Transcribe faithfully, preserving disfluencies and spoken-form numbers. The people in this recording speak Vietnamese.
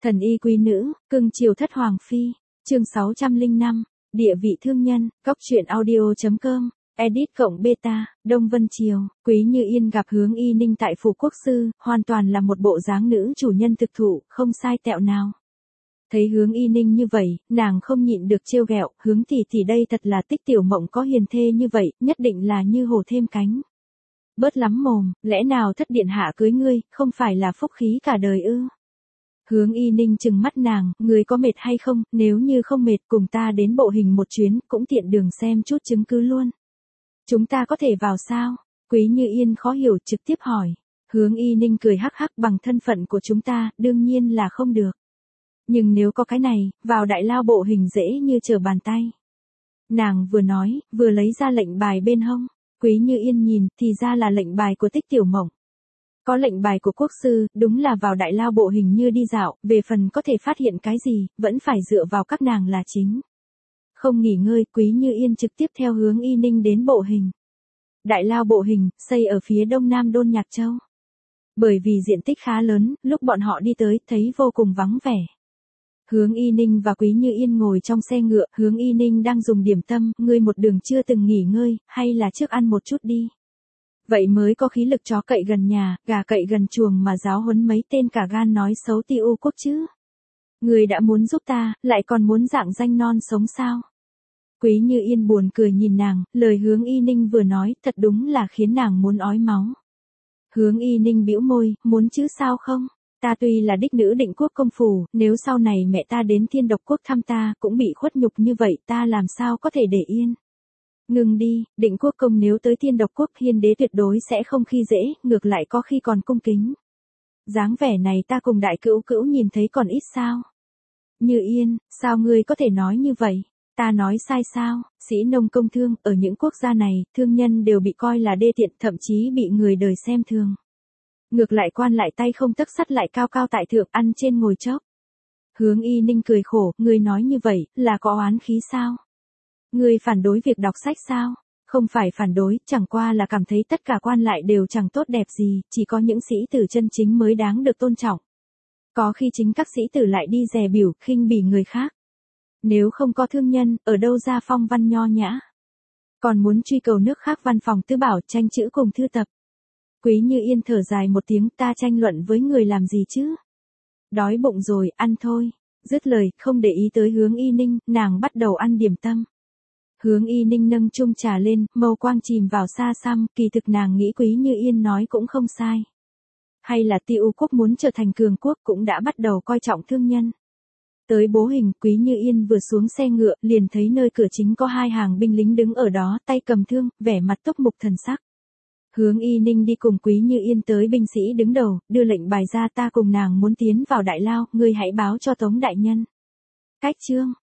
Thần y quý nữ, cưng chiều thất hoàng phi, chương sáu trăm lẻ năm, địa vị thương nhân, góc truyện audio chấm com, edit cộng beta, Đông Vân Triều, Quý Như Yên gặp Hướng Y Ninh tại phủ quốc sư, hoàn toàn là một bộ dáng nữ chủ nhân thực thụ, không sai tẹo nào. Thấy Hướng Y Ninh như vậy, nàng không nhịn được trêu ghẹo, Hướng tỷ tỷ đây thật là Tích Tiểu Mộng có hiền thê như vậy, nhất định là như hổ thêm cánh. Bớt lắm mồm, lẽ nào thất điện hạ cưới ngươi, không phải là phúc khí cả đời ư? Hướng Y Ninh trừng mắt nàng, người có mệt hay không, nếu như không mệt cùng ta đến bộ hình một chuyến, cũng tiện đường xem chút chứng cứ luôn. Chúng ta có thể vào sao? Quý Như Yên khó hiểu trực tiếp hỏi. Hướng Y Ninh cười hắc hắc, bằng thân phận của chúng ta, đương nhiên là không được. Nhưng nếu có cái này, vào đại lao bộ hình dễ như trở bàn tay. Nàng vừa nói, vừa lấy ra lệnh bài bên hông. Quý Như Yên nhìn, thì ra là lệnh bài của Tích Tiểu Mộng. Có lệnh bài của quốc sư, đúng là vào đại lao bộ hình như đi dạo, về phần có thể phát hiện cái gì, vẫn phải dựa vào các nàng là chính. Không nghỉ ngơi, Quý Như Yên trực tiếp theo Hướng Y Ninh đến bộ hình. Đại lao bộ hình, xây ở phía đông nam Đôn Nhạc Châu. Bởi vì diện tích khá lớn, lúc bọn họ đi tới, thấy vô cùng vắng vẻ. Hướng Y Ninh và Quý Như Yên ngồi trong xe ngựa, Hướng Y Ninh đang dùng điểm tâm, ngươi một đường chưa từng nghỉ ngơi, hay là trước ăn một chút đi. Vậy mới có khí lực chó cậy gần nhà, gà cậy gần chuồng mà giáo huấn mấy tên cả gan nói xấu Ti U quốc chứ. Người đã muốn giúp ta, lại còn muốn dạng danh non sống sao? Quý Như Yên buồn cười nhìn nàng, lời Hướng Y Ninh vừa nói, thật đúng là khiến nàng muốn ói máu. Hướng Y Ninh bĩu môi, muốn chứ sao không? Ta tuy là đích nữ Định Quốc công phủ, nếu sau này mẹ ta đến Thiên Độc Quốc thăm ta, cũng bị khuất nhục như vậy, ta làm sao có thể để yên? Ngừng đi, Định Quốc công nếu tới Thiên Độc Quốc, Hiên đế tuyệt đối sẽ không khi dễ, ngược lại có khi còn cung kính. Dáng vẻ này ta cùng đại cữu cữu nhìn thấy còn ít sao? Như Yên, sao ngươi có thể nói như vậy? Ta nói sai sao? Sĩ nông công thương, ở những quốc gia này, thương nhân đều bị coi là đê tiện, thậm chí bị người đời xem thường. Ngược lại quan lại tay không tấc sắt lại cao cao tại thượng, ăn trên ngồi chốc. Hướng Y Ninh cười khổ, ngươi nói như vậy, là có oán khí sao? Ngươi phản đối việc đọc sách sao? Không phải phản đối, chẳng qua là cảm thấy tất cả quan lại đều chẳng tốt đẹp gì, chỉ có những sĩ tử chân chính mới đáng được tôn trọng. Có khi chính các sĩ tử lại đi dè biểu, khinh bỉ người khác. Nếu không có thương nhân, ở đâu ra phong văn nho nhã? Còn muốn truy cầu nước khác văn phòng tứ bảo, tranh chữ cùng thư tập. Quý Như Yên thở dài một tiếng, ta tranh luận với người làm gì chứ? Đói bụng rồi, ăn thôi. Dứt lời, không để ý tới Hướng Y Ninh, nàng bắt đầu ăn điểm tâm. Hướng Y Ninh nâng chung trà lên, mâu quang chìm vào xa xăm, kỳ thực nàng nghĩ Quý Như Yên nói cũng không sai. Hay là Ti U quốc muốn trở thành cường quốc cũng đã bắt đầu coi trọng thương nhân. Tới bố hình, Quý Như Yên vừa xuống xe ngựa, liền thấy nơi cửa chính có hai hàng binh lính đứng ở đó, tay cầm thương, vẻ mặt túc mục thần sắc. Hướng Y Ninh đi cùng Quý Như Yên tới binh sĩ đứng đầu, đưa lệnh bài ra, ta cùng nàng muốn tiến vào đại lao, ngươi hãy báo cho Tống đại nhân. Cách chương